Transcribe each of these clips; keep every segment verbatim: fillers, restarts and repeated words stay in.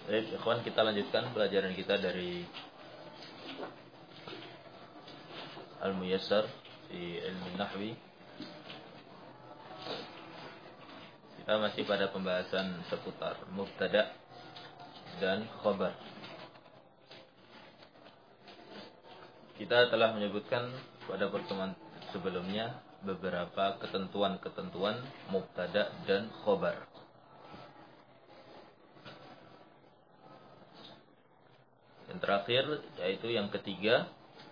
Baik, ikhwan, kita lanjutkan pelajaran kita dari Al-Muyassar di Ilmu Nahwi. Kita masih pada pembahasan seputar mubtada dan khabar. Kita telah menyebutkan pada pertemuan sebelumnya beberapa ketentuan-ketentuan mubtada dan khabar. Yang terakhir, yaitu yang ketiga,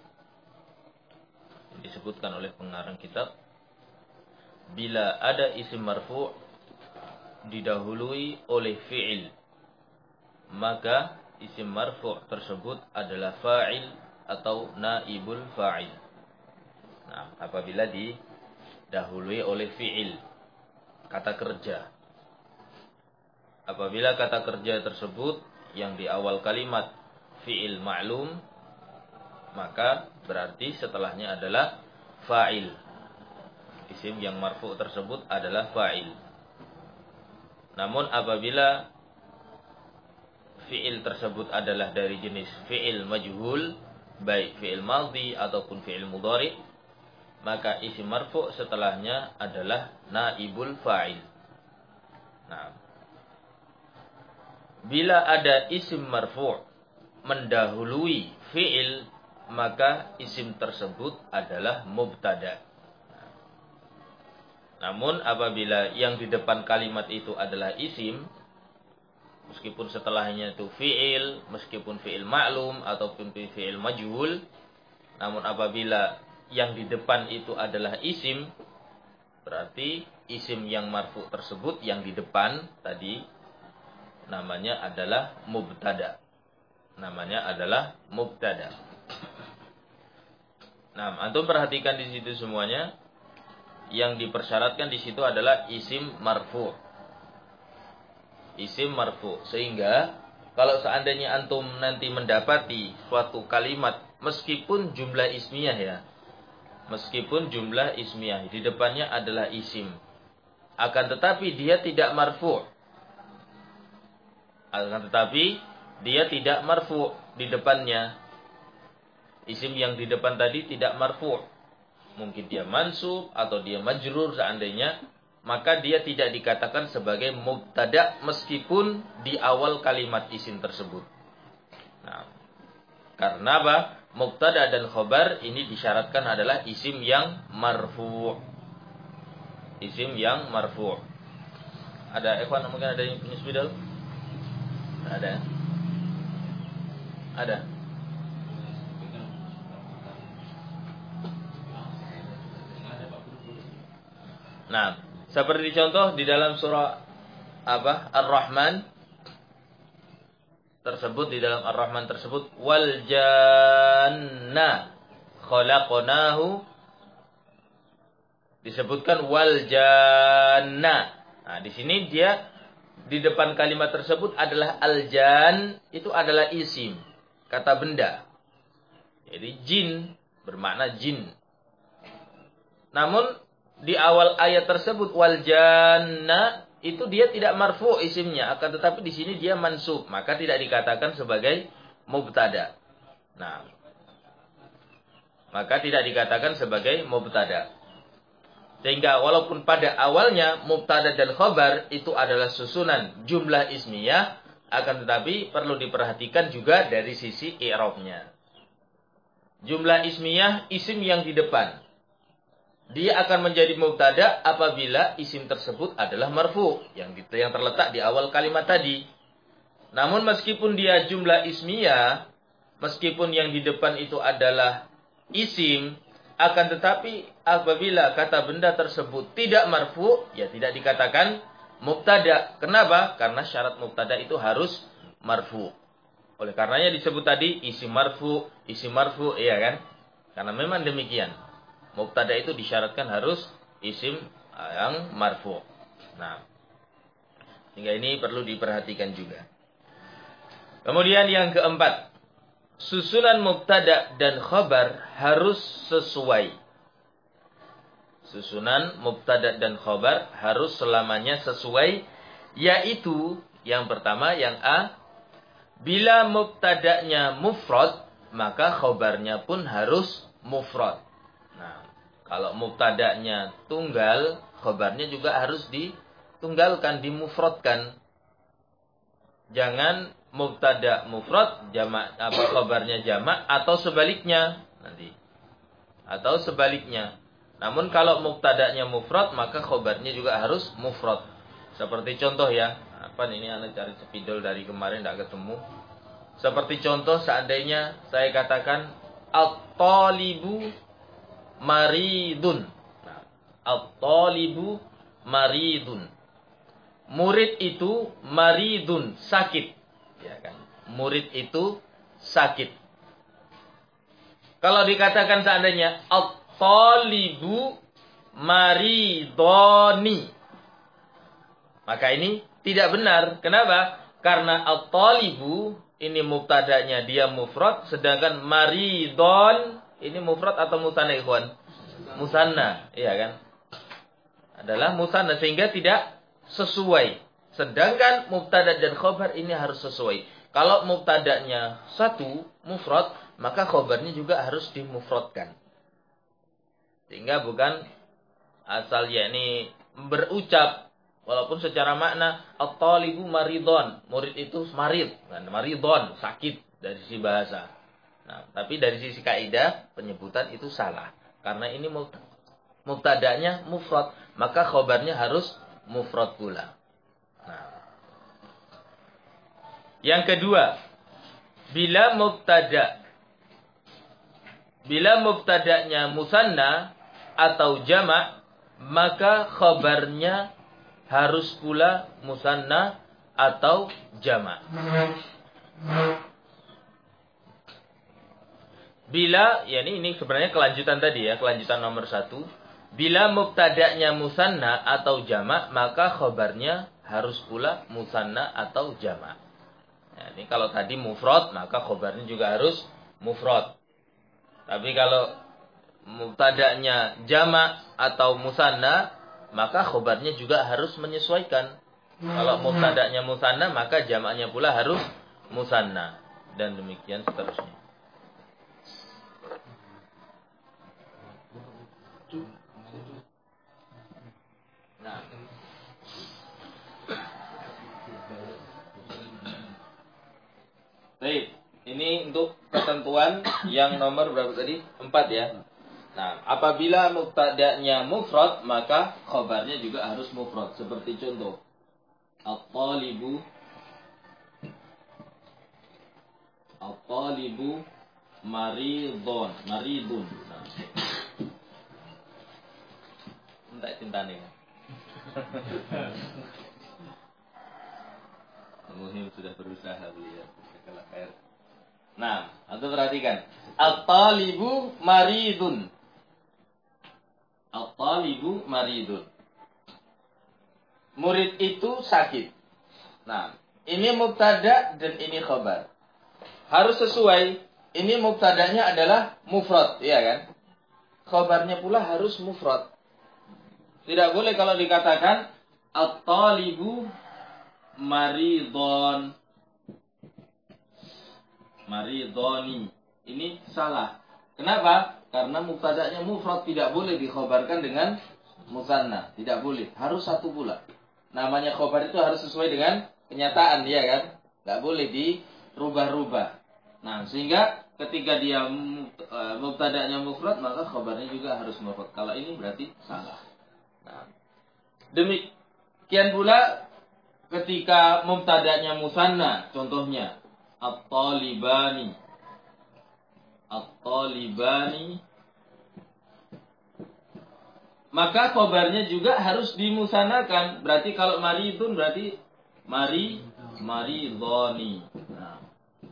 yang disebutkan oleh pengarang kitab, bila ada isim marfu' didahului oleh fi'il, maka isim marfu' tersebut adalah fa'il atau naibul fa'il. Nah, apabila didahului oleh fi'il, kata kerja. Apabila kata kerja tersebut yang di awal kalimat fi'il ma'lum, maka berarti setelahnya adalah fa'il. Isim yang marfu' tersebut adalah fa'il. Namun apabila fi'il tersebut adalah dari jenis fi'il majhul, baik fi'il madhi ataupun fi'il mudhari, maka isim marfu' setelahnya adalah naibul fa'il. Nah, bila ada isim marfu' mendahului fi'il, maka isim tersebut adalah mubtada. Namun apabila yang di depan kalimat itu adalah isim, meskipun setelahnya itu fi'il, meskipun fi'il ma'lum ataupun fi'il majhul, namun apabila yang di depan itu adalah isim, berarti isim yang marfu' tersebut yang di depan tadi namanya adalah mubtada. Namanya adalah mubtada. Nah, antum perhatikan di situ semuanya. Yang dipersyaratkan di situ adalah isim marfu'. Isim marfu'. Sehingga kalau seandainya antum nanti mendapati suatu kalimat meskipun jumlah ismiyah ya. Meskipun jumlah ismiyah di depannya adalah isim, akan tetapi dia tidak marfu'. Akan tetapi dia tidak marfu' di depannya. Isim yang di depan tadi tidak marfu'. Mungkin dia mansub atau dia majrur seandainya, maka dia tidak dikatakan sebagai mubtada meskipun di awal kalimat isim tersebut. Nah, karena apa? Mubtada dan khabar ini disyaratkan adalah isim yang marfu'. Isim yang marfu'. Ada ikhwan mungkin ada yang punya spidol? Ada. Ada. Nah, seperti contoh di dalam surah apa? Ar-Rahman tersebut, di dalam Ar-Rahman tersebut, wal janna khalaqnahu, disebutkan wal janna. Nah, di sini dia di depan kalimat tersebut adalah al-jan, itu adalah isim, kata benda. Jadi jin bermakna jin. Namun di awal ayat tersebut wal janna itu dia tidak marfu' isimnya, akan tetapi di sini dia mansub, maka tidak dikatakan sebagai mubtada. Nah, maka tidak dikatakan sebagai mubtada. Sehingga walaupun pada awalnya mubtada dan khabar itu adalah susunan jumlah ismiyah, akan tetapi perlu diperhatikan juga dari sisi i'rabnya. Jumlah ismiyah isim yang di depan, dia akan menjadi mubtada apabila isim tersebut adalah marfu, yang yang terletak di awal kalimat tadi. Namun meskipun dia jumlah ismiyah, meskipun yang di depan itu adalah isim, akan tetapi apabila kata benda tersebut tidak marfu, ya tidak dikatakan mubtada. Kenapa? Karena syarat mubtada itu harus marfu. Oleh karenanya disebut tadi isim marfu, isim marfu, iya kan? Karena memang demikian. Mubtada itu disyaratkan harus isim yang marfu. Nah, sehingga ini perlu diperhatikan juga. Kemudian yang keempat, susunan mubtada dan khabar harus sesuai. Susunan mubtada dan khabar harus selamanya sesuai, yaitu yang pertama yang A, Bila mubtada'nya mufrad, maka khobarnya pun harus mufrad. Nah, kalau mubtada'nya tunggal, khobarnya juga harus ditunggalkan, dimufradkan. Jangan mubtada mufrad, jamak apa khobarnya jamak, atau sebaliknya nanti. Atau sebaliknya. Namun kalau mubtada'nya mufrad, maka khobarnya juga harus mufrad. Seperti contoh ya, apa ini Anda cari spidol dari kemarin tidak ketemu. Seperti contoh seandainya saya katakan at-talibu maridun. Nah, at-talibu maridun. Murid itu maridun, sakit. Ya kan? Murid itu sakit. Kalau dikatakan seandainya at-talibu maridoni, maka ini tidak benar. Kenapa? Karena at-talibu ini mubtadanya dia mufrad, sedangkan maridon ini mufrad atau musanna ikhwan? Musanna, iya kan? Adalah musanna, sehingga tidak sesuai. Sedangkan mubtada dan khobar ini harus sesuai. Kalau mubtadanya satu mufrad, maka khobarnya juga harus dimufradkan. Sehingga bukan asal yakni berucap, walaupun secara makna at-talibu maridon, murid itu marid, kan? Maridon, sakit dari sisi bahasa. Nah, tapi dari sisi kaidah penyebutan itu salah. Karena ini mubtadanya mufrad, maka khobarnya harus mufrad pula. Nah. Yang kedua, bila mubtada bila mubtadanya musanna atau jamak, maka khabarnya harus pula musanna atau jamak. Bila, ya ini, ini sebenarnya kelanjutan tadi ya, kelanjutan nomor satu. Bila mubtada'nya musanna atau jamak, maka khabarnya harus pula musanna atau jamak. Nah, ini kalau tadi mufrad, maka khabarnya juga harus mufrad. Tapi kalau mubtada'nya jamak atau musanna, maka khabarnya juga harus menyesuaikan. Kalau mubtada'nya musanna, maka jamaknya pula harus musanna. Dan demikian seterusnya. Nah. Baik, ini untuk ketentuan yang nomor berapa tadi? Empat ya. Nah, apabila mubtada'nya mufrad, maka khabarnya juga harus mufrad. Seperti contoh, at-talibu at-talibu maridun, maridun. Nah. Entak cintane. Muhim sudah berusaha beliau. Nah, atau perhatikan. At-talibu maridun. At-talibu maridun. Murid itu sakit. Nah, ini mubtada dan ini khabar. Harus sesuai. Ini mubtadanya adalah mufrad, iya kan? Khabarnya pula harus mufrad. Tidak boleh kalau dikatakan at-talibu maridon, maridoni. Ini salah. Kenapa? Karena mubtada'nya mufrad, tidak boleh dikhabarkan dengan musanna. Tidak boleh. Harus satu pula. Namanya khabar itu harus sesuai dengan kenyataan, ya kan? Tidak boleh dirubah-rubah. Nah, sehingga ketika dia mubtada'nya mufrad, maka khabarnya juga harus mufrad. Kalau ini berarti salah. Nah, demikian pula ketika mubtada'nya musanna, contohnya at-talibani, at-talibani, maka khabarnya juga harus dimusanakan. Berarti kalau maridun berarti mari maridoni. Nah,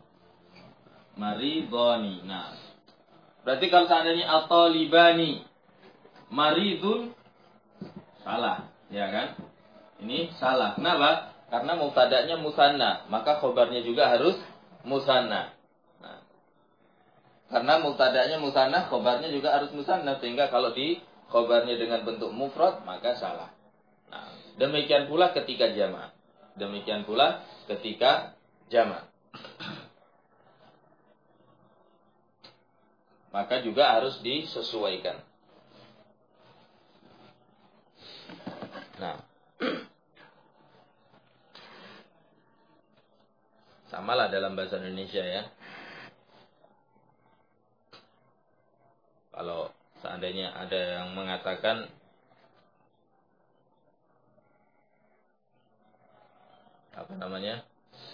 maridoni. Nah, berarti kalau seandainya at-talibani maridun, salah, ya kan? Ini salah. Kenapa? Karena mubtada'nya musanna, maka khabarnya juga harus musanna. Nah, karena mubtada'nya musanna, khabarnya juga harus musanna, sehingga kalau di khabarnya dengan bentuk mufrad, maka salah. Nah, demikian pula ketika jamak. Demikian pula ketika jamak. maka juga harus disesuaikan. Nah, samalah dalam bahasa Indonesia ya. Kalau seandainya ada yang mengatakan apa namanya?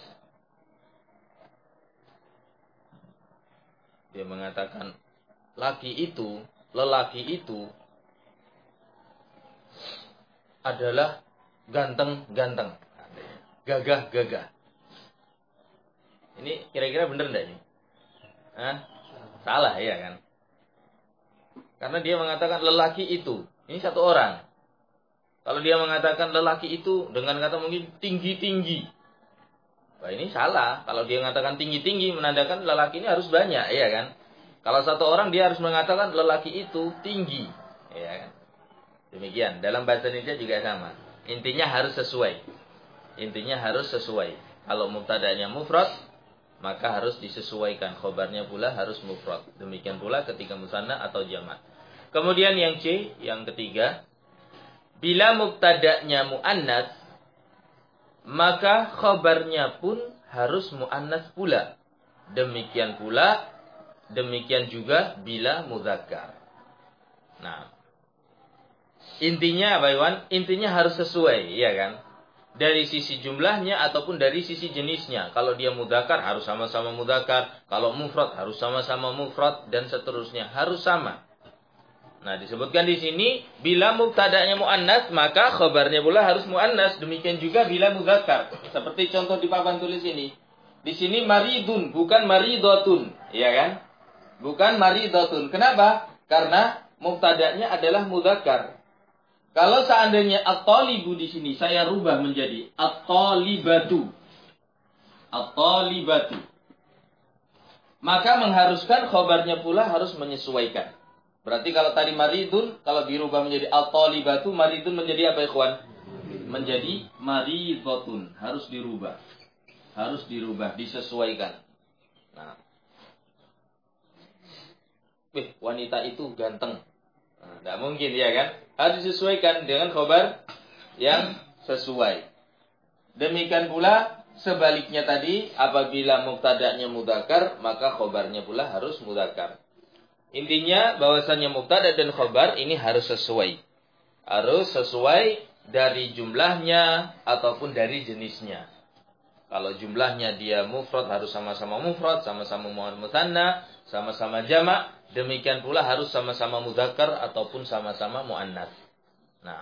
Dia mengatakan laki itu, lelaki itu adalah ganteng-ganteng, gagah-gagah. Ini kira-kira benar enggak ini? Hah? Salah ya kan? Karena dia mengatakan lelaki itu, ini satu orang. Kalau dia mengatakan lelaki itu dengan kata mungkin tinggi-tinggi, wah ini salah. Kalau dia mengatakan tinggi-tinggi menandakan lelaki ini harus banyak, ya kan? Kalau satu orang dia harus mengatakan lelaki itu tinggi, ya kan? Demikian. Dalam bahasa Indonesia juga sama. Intinya harus sesuai. Intinya harus sesuai. Kalau mubtada'nya mufrad, maka harus disesuaikan. Khobarnya pula harus mufrad. Demikian pula ketika musanna atau jamak. Kemudian yang C, yang ketiga, bila mubtada'nya muannas, maka khobarnya pun harus muannas pula. Demikian pula, demikian juga bila mudzakkar. Nah, intinya apa Iwan? Intinya harus sesuai, ya kan? Dari sisi jumlahnya ataupun dari sisi jenisnya. Kalau dia mudzakkar harus sama-sama mudzakkar, kalau mufrad harus sama-sama mufrad dan seterusnya, harus sama. Nah, disebutkan di sini bila mubtada'nya muannas, maka khabarnya pula harus muannas. Demikian juga bila mudzakkar. Seperti contoh di papan tulis ini. Di sini maridun, bukan maridotun, ya kan? Bukan maridotun. Kenapa? Karena mubtada'nya adalah mudzakkar. Kalau seandainya at-talibu di sini saya rubah menjadi at-talibatu. At-talibatu. Maka mengharuskan khabarnya pula harus menyesuaikan. Berarti kalau tadi maridun, kalau dirubah menjadi at-talibatu, maridun menjadi apa ikhwan? Menjadi maridotun. Harus dirubah. Harus dirubah, disesuaikan. Nah. Wih, wanita itu ganteng. Nah, tidak mungkin ya kan? Harus disesuaikan dengan khabar yang sesuai. Demikian pula sebaliknya tadi, apabila mubtada'nya mudzakkar, maka khabarnya pula harus mudzakkar. Intinya bahwasanya mubtada dan khabar ini harus sesuai. Harus sesuai dari jumlahnya ataupun dari jenisnya. Kalau jumlahnya dia mufrad harus sama-sama mufrad, sama-sama musanna, sama-sama jamak. Demikian pula harus sama-sama mudzakkar ataupun sama-sama muannats. Nah.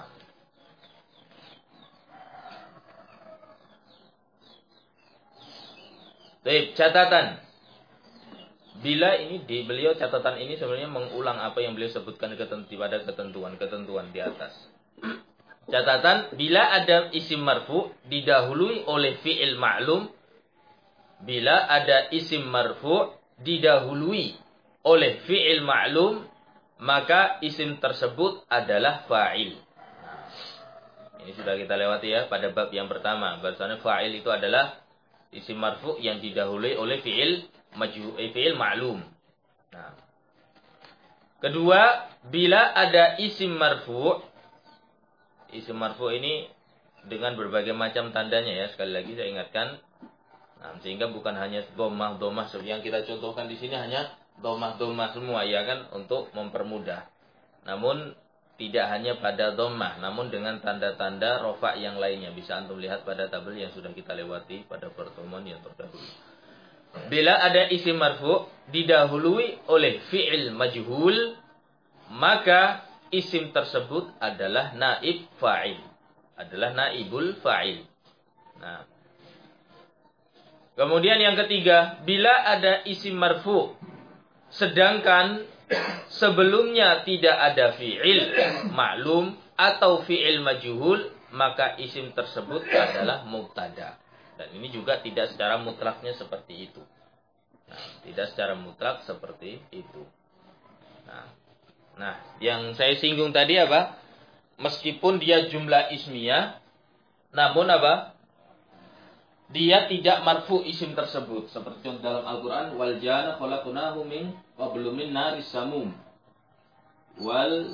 Baik, catatan. Bila ini di beliau catatan ini sebenarnya mengulang apa yang beliau sebutkan pada ketentuan-ketentuan di atas. Catatan, bila ada isim marfu didahului oleh fi'il ma'lum, bila ada isim marfu didahului oleh fi'il ma'lum, maka isim tersebut adalah fa'il. Ini sudah kita lewati ya pada bab yang pertama. Bahasanya fa'il itu adalah isim marfu yang didahului oleh fi'il Maju, eh, fi'il ma'lum. Nah. Kedua, bila ada isim marfu', isim marfu' ini dengan berbagai macam tandanya ya, sekali lagi saya ingatkan. Nah, sehingga bukan hanya dhammah-dhammah yang kita contohkan di sini hanya dhammah-dhammah semua ya kan untuk mempermudah. Namun tidak hanya pada dhammah, namun dengan tanda-tanda rafa' yang lainnya. Bisa antum lihat pada tabel yang sudah kita lewati pada pertemuan yang terdahulu. Bila ada isim marfu didahului oleh fi'il majhul, maka isim tersebut adalah naib fa'il. Adalah naibul fa'il. Nah. Kemudian yang ketiga, bila ada isim marfu sedangkan sebelumnya tidak ada fi'il maklum atau fi'il majhul, maka isim tersebut adalah mubtada. Dan ini juga tidak secara mutlaknya seperti itu. Nah, tidak secara mutlak seperti itu. Nah, nah, yang saya singgung tadi apa? Meskipun dia jumlah ismiyah, namun apa? dia tidak marfu isim tersebut. Seperti contoh dalam Al-Quran, wal jana khalaqnahu min qablu min naris samum. Wal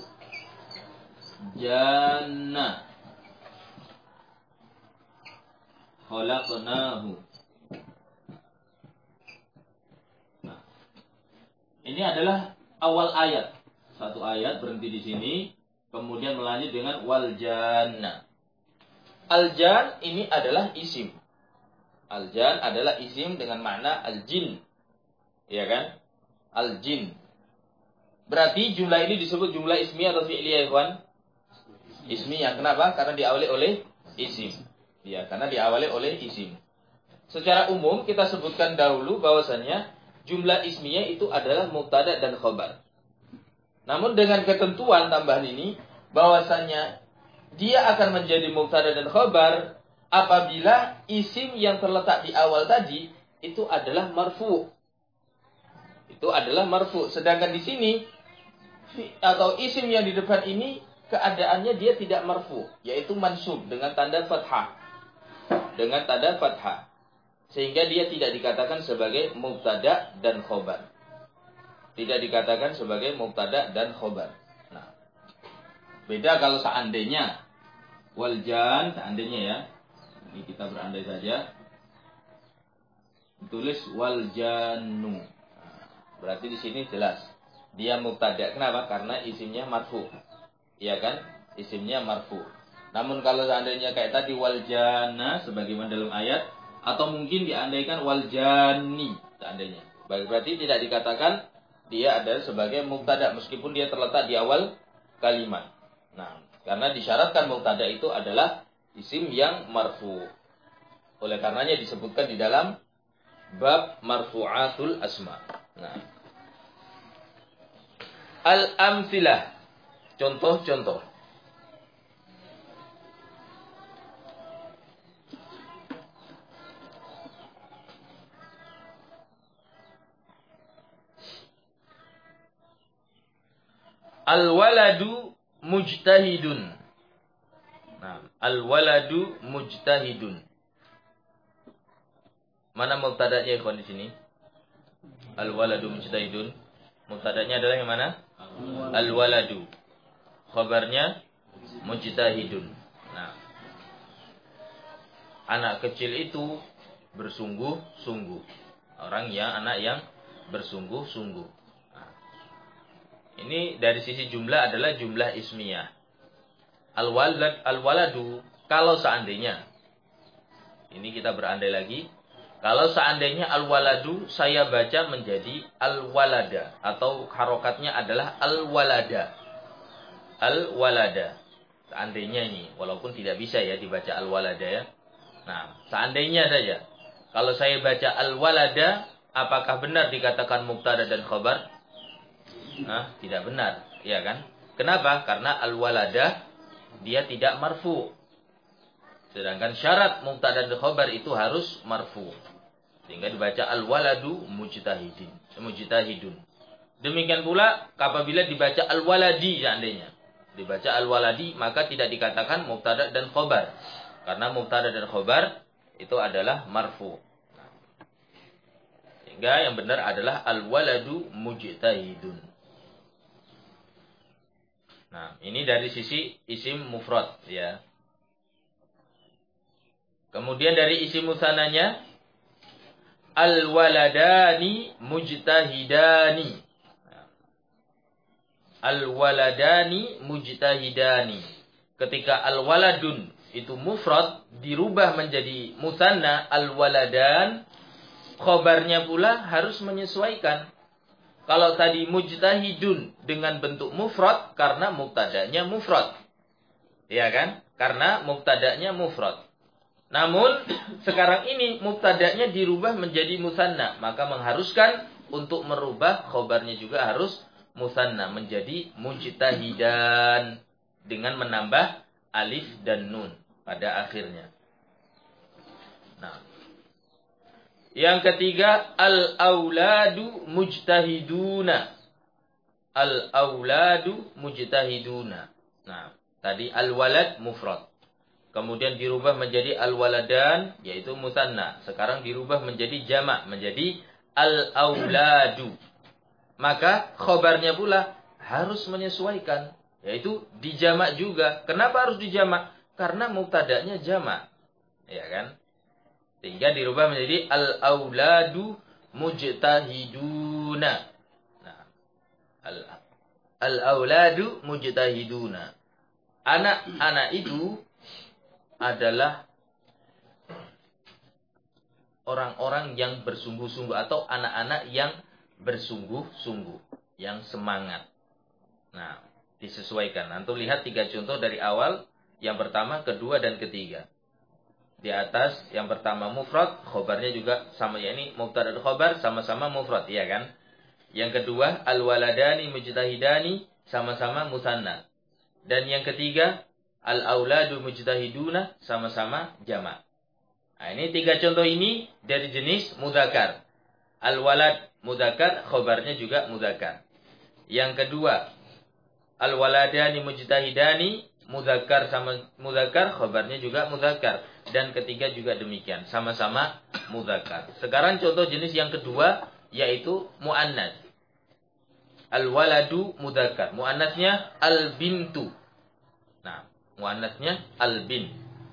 jana khalaqnahu. Nah, ini adalah awal ayat. Satu ayat berhenti di sini, kemudian melanjut dengan wal janna. Al-jan ini adalah isim. Al-jan adalah isim dengan makna al-jin. Ya kan? Al-jin. Berarti jumlah ini disebut jumlah ismiyah atau fi'liyah, ikhwan? Ismiyah. Kenapa? Karena diawali oleh isim. Ya, karena diawali oleh isim. Secara umum kita sebutkan dahulu bahwasannya jumlah ismiyah itu adalah mubtada dan khobar. Namun dengan ketentuan tambahan ini bahwasannya dia akan menjadi mubtada dan khobar apabila isim yang terletak di awal tadi itu adalah marfu. Itu adalah marfu. Sedangkan di sini atau isim yang di depan ini keadaannya dia tidak marfu, yaitu mansub dengan tanda fathah. Dengan tanda fathah. Sehingga dia tidak dikatakan sebagai mubtada dan khobar. Tidak dikatakan sebagai mubtada dan khobar. Nah, beda kalau seandainya waljan, seandainya ya. Ini kita berandai saja. Tulis waljanu. Berarti di sini jelas dia mubtada. Kenapa? Karena isimnya marfu. Iya kan? Isimnya marfu. Namun kalau seandainya kayak tadi waljana sebagaimana dalam ayat, atau mungkin diandaikan waljani seandainya. Berarti tidak dikatakan dia adalah sebagai mubtada meskipun dia terletak di awal kalimat. Nah, karena disyaratkan mubtada itu adalah isim yang marfu. Oleh karenanya disebutkan di dalam bab marfu'atul asma. Nah, al-amtsilah, contoh-contoh. Al-waladu mujtahidun. Nah, al-waladu mujtahidun. Mana mubtada'nya ikhwan di sini? Al-waladu mujtahidun. Mubtada'nya adalah yang mana? Al-waladu. Khabarnya mujtahidun. Nah, anak kecil itu bersungguh-sungguh. Orang yang anak yang bersungguh-sungguh. Ini dari sisi jumlah adalah jumlah ismiyah. Al-walad, al-waladu, kalau seandainya, ini kita berandai lagi, kalau seandainya al-waladu saya baca menjadi al-walada, atau harokatnya adalah al-walada. Al-walada. Seandainya ini, walaupun tidak bisa ya dibaca al-walada ya. Nah, seandainya saja. Kalau saya baca al-walada, apakah benar dikatakan mubtada dan khabar? Nah, tidak benar, ya kan? Kenapa? Karena al-walada dia tidak marfu. Sedangkan syarat mubtada dan khabar itu harus marfu. Sehingga dibaca al-waladu mujtahidin, mujtahidun. Demikian pula apabila dibaca al-waladi seandainya. Dibaca al-waladi maka tidak dikatakan mubtada dan khabar. Karena mubtada dan khabar itu adalah marfu. Sehingga yang benar adalah al-waladu mujtahidun. Nah, ini dari sisi isim mufrad ya. Kemudian dari isim musananya al-waladani mujtahidani. Al-waladani mujtahidani. Ketika al-waladun itu mufrad dirubah menjadi musanna al-waladan, khobarnya pula harus menyesuaikan. Kalau tadi mujtahidun dengan bentuk mufrad karena mubtada'nya mufrad. Ya kan? Karena mubtada'nya mufrad. Namun sekarang ini mubtada'nya dirubah menjadi musanna, maka mengharuskan untuk merubah khobarnya juga harus musanna menjadi mujtahidan dengan menambah alif dan nun pada akhirnya. Nah, yang ketiga, al-auladu mujtahiduna. Al-auladu mujtahiduna. Nah, tadi al-walad mufrad. Kemudian dirubah menjadi al-waladan, yaitu musanna. Sekarang dirubah menjadi jamak, menjadi al-auladu. Maka khobarnya pula harus menyesuaikan, yaitu dijamak juga. Kenapa harus dijamak? Karena mubtada'nya jamak. Ya kan? Sehingga dirubah menjadi al-auladu mujtahiduna. Nah, al-auladu mujtahiduna. Anak-anak itu adalah orang-orang yang bersungguh-sungguh atau anak-anak yang bersungguh-sungguh, yang semangat. Nah, disesuaikan. Antum lihat tiga contoh dari awal, yang pertama, kedua, dan ketiga. Di atas, yang pertama mufrad, khobarnya juga sama, ya ini mubtada dan khobar sama-sama mufrad, ya kan? Yang kedua, al-waladani mujtahidani sama-sama musanna. Dan yang ketiga, al-auladu mujtahiduna sama-sama jamak. Nah, ini tiga contoh ini dari jenis mudzakkar. Al-walad mudzakkar, khobarnya juga mudzakkar. Yang kedua, al-waladani mujtahidani, mudzakkar sama mudzakkar, khobarnya juga mudzakkar. Dan ketiga juga demikian, sama-sama mudzakkar. Sekarang contoh jenis yang kedua, yaitu muannas. Al-waladu mudzakkar, muannasnya al-bintu. Nah, muannasnya al-bin.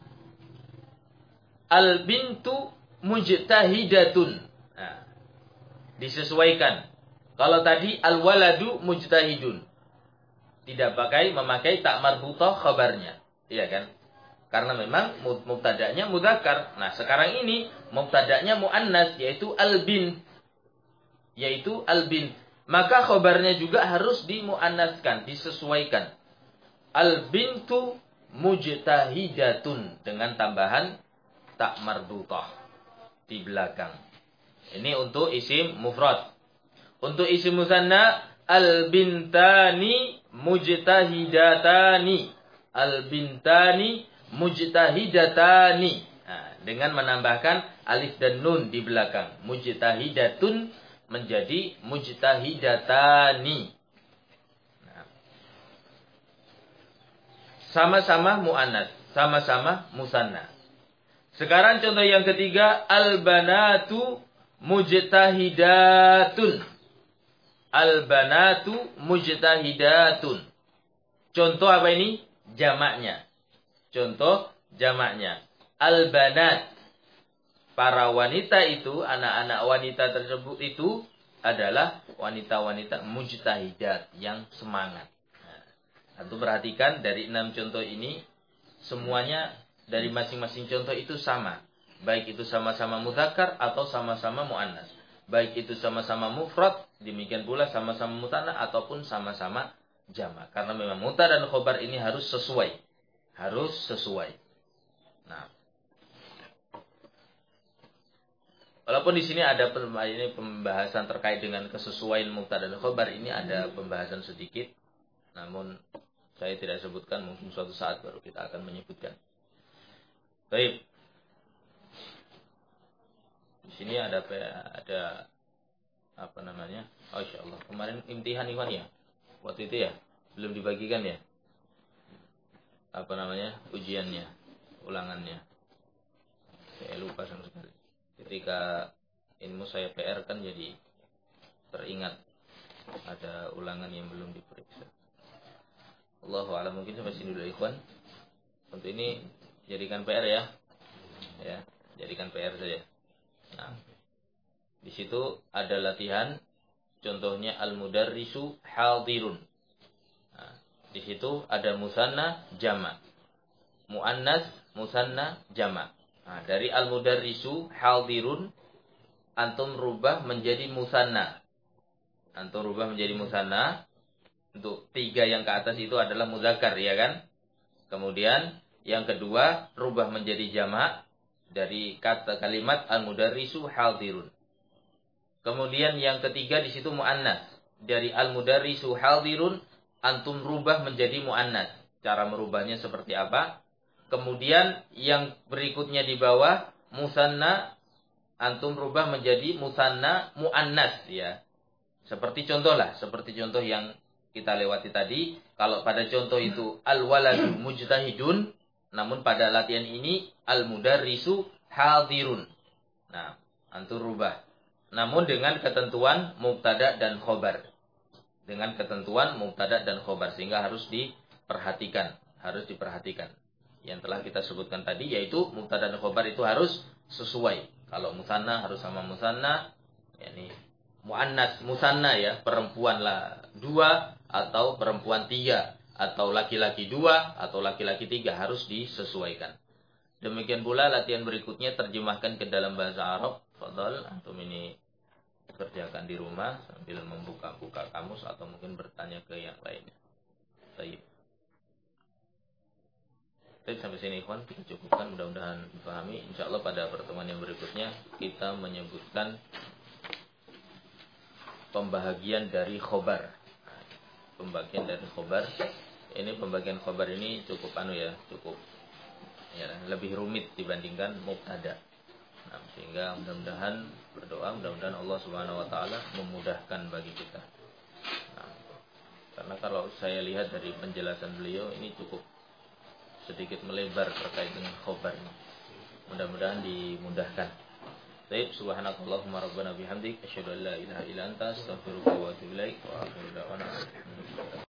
Al-bintu mujtahidatun. Nah, disesuaikan. Kalau tadi al-waladu mujtahidun, tidak pakai memakai tak marbutah khabarnya, iya kan? Karena memang mubtada'nya mudzakkar. Nah, sekarang ini mubtada'nya muannas, yaitu al-bin. Yaitu al-bin. Maka khabarnya juga harus dimuannaskan, disesuaikan. Al-bintu mujtahidatun dengan tambahan tak marbutah di belakang. Ini untuk isim mufrad. Untuk isim musanna, al-bintani mujtahidatani. Al-bintani mujtahidatani. Nah, dengan menambahkan alif dan nun di belakang. Mujtahidatun menjadi mujtahidatani. Nah, sama-sama muannas, sama-sama musanna. Sekarang contoh yang ketiga, al-banatu mujtahidatun. Al-banatu mujtahidatun. Contoh apa ini? Jamaknya. Contoh jamaknya. Al-banat. Para wanita itu, anak-anak wanita tersebut itu adalah wanita-wanita mujtahidat yang semangat. Nah, antum perhatikan dari enam contoh ini, semuanya dari masing-masing contoh itu sama. Baik itu sama-sama mudzakkar atau sama-sama muannas. Baik itu sama-sama mufrad, demikian pula sama-sama musanna ataupun sama-sama jamak. Karena memang mubtada dan khobar ini harus sesuai. Harus sesuai. Nah, walaupun di sini ada ini pembahasan terkait dengan kesesuaian mubtada dan khobar, ini ada pembahasan sedikit. Namun saya tidak sebutkan, mungkin suatu saat baru kita akan menyebutkan. Baik. Di sini ada ada apa namanya? Oh, insyaallah. Kemarin imtihan Iwan ya. Waktu itu ya, belum dibagikan ya. Apa namanya? Ujiannya, ulangannya. Saya lupa sama sekali. Ketika ilmu saya P R kan jadi teringat ada ulangan yang belum diperiksa. Allahu a'lam, mungkin sampai sini dulu ikhwan. Untuk ini jadikan P R ya. Ya, jadikan P R saja. Nah, di situ ada latihan, contohnya al-mudarrisu hadirun. Nah, di situ ada musanna jamak, muannas musanna jamak. Nah, dari al-mudarrisu hadirun antum rubah menjadi musanna. Antum rubah menjadi musanna. Untuk tiga yang ke atas itu adalah mudzakkar, ya kan? Kemudian yang kedua rubah menjadi jamak dari kata kalimat al-mudarrisu hadirun. Kemudian yang ketiga di situ muannas. Dari al-mudarrisu hadirun antum rubah menjadi muannas. Cara merubahnya seperti apa? Kemudian yang berikutnya di bawah musanna antum rubah menjadi musanna muannas, ya. Seperti contoh lah, seperti contoh yang kita lewati tadi. Kalau pada contoh itu al-waladu mujtahidun, Namun pada latihan ini al-mudarrisu hadirun. Nah, antum rubah. Namun dengan ketentuan mubtada dan khobar. Dengan ketentuan mubtada dan khobar. Sehingga harus diperhatikan. Harus diperhatikan. Yang telah kita sebutkan tadi, yaitu mubtada dan khobar itu harus sesuai. Kalau musanna harus sama musanna. Yani muannas musanna ya, perempuan lah dua atau perempuan tiga. Atau laki-laki dua atau laki-laki tiga, harus disesuaikan. Demikian pula latihan berikutnya, terjemahkan ke dalam bahasa Arab. Fadhal, antum ini kerjakan di rumah sambil membuka-buka kamus atau mungkin bertanya ke yang lainnya. Baik. Baik, sampai sini ikhwan kita cukupkan, mudah-mudahan dipahami. Insyaallah pada pertemuan yang berikutnya kita menyebutkan pembahagian dari khobar. Pembagian dari khobar. Ini pembagian khobar ini cukup anu ya, cukup ya, lebih rumit dibandingkan mubtada. Nah, sehingga mudah-mudahan berdoa, mudah-mudahan Allah Subhanahu wa taala memudahkan bagi kita. Nah, karena kalau saya lihat dari penjelasan beliau ini cukup sedikit melebar terkait dengan khobar ini. Mudah-mudahan dimudahkan. Baik, subhanakallahumma rabbana bihamdik asyhadu an la ilaha illa anta astaghfiruka wa atubu ilaik wa akhiru da'wana.